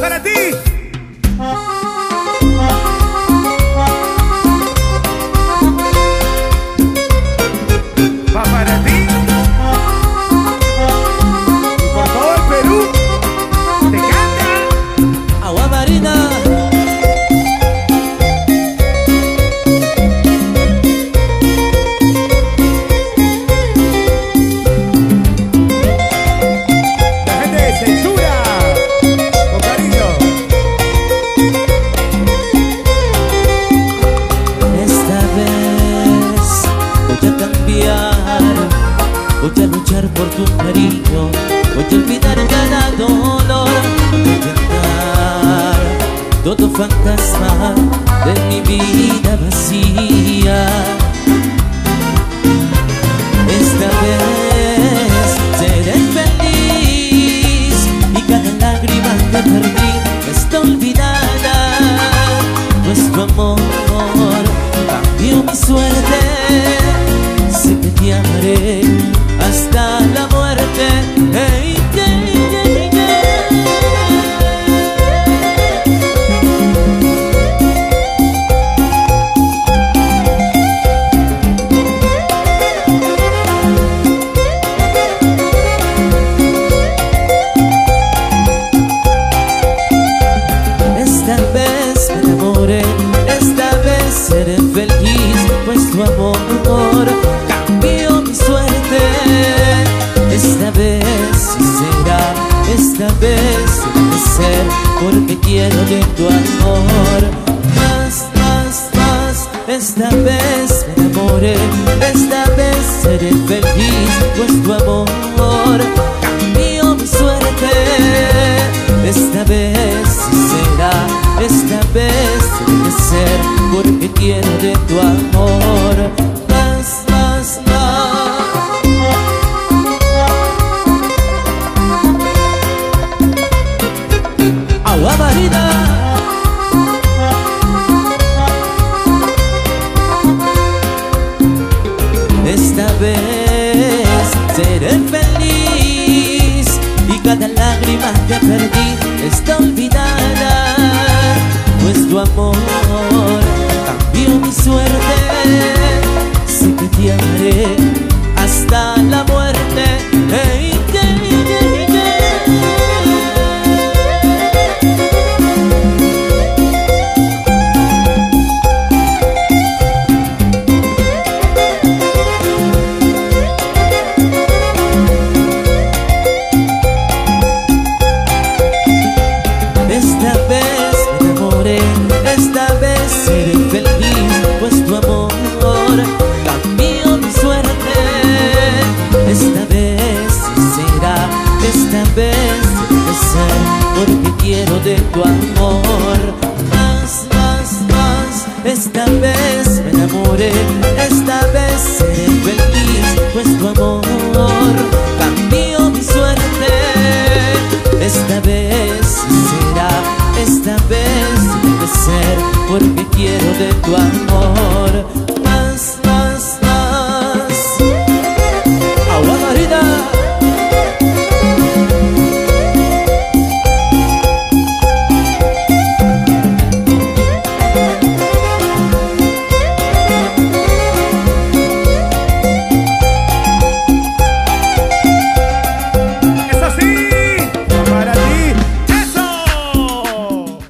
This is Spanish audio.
para ti. Va para ti. Y por todo el Perú. Te canta. Agua marina. Voy a luchar por tu cariño, voy a olvidar cada dolor, voy a llenar todo fantasma de mi vida vacía. Esta vez seré feliz y cada lágrima que perdí está olvidada, pues tu amor cambió mi suerte. Sé que te amaré hasta la muerte. Hey, esta vez me enamoré, esta vez seré feliz, pues tu amor cambió mi suerte. Esta vez sí será, esta vez debe ser, porque quiero de tu amor. Más, más, más, esta vez me enamoré, esta vez seré feliz, pues tu amor cambió mi suerte. Esta vez sí será, esta vez debe ser, porque quiero de tu amor. Más, más, más. Agua marina. Esta vez seré feliz y cada lágrima que perdí está olvidada, pues tu amor cambió mi suerte. Sé que te amaré hasta la muerte. Hey, esta vez me enamoré, esta vez seré feliz, pues tu amor cambió mi suerte. Esta vez sí será, esta vez debe ser, porque quiero de tu amor. Más, más, más, esta vez me enamoré, esta vez seré feliz, pues tu amor cambió mi suerte. Esta vez sí será, esta vez debe ser, porque quiero de tu amor.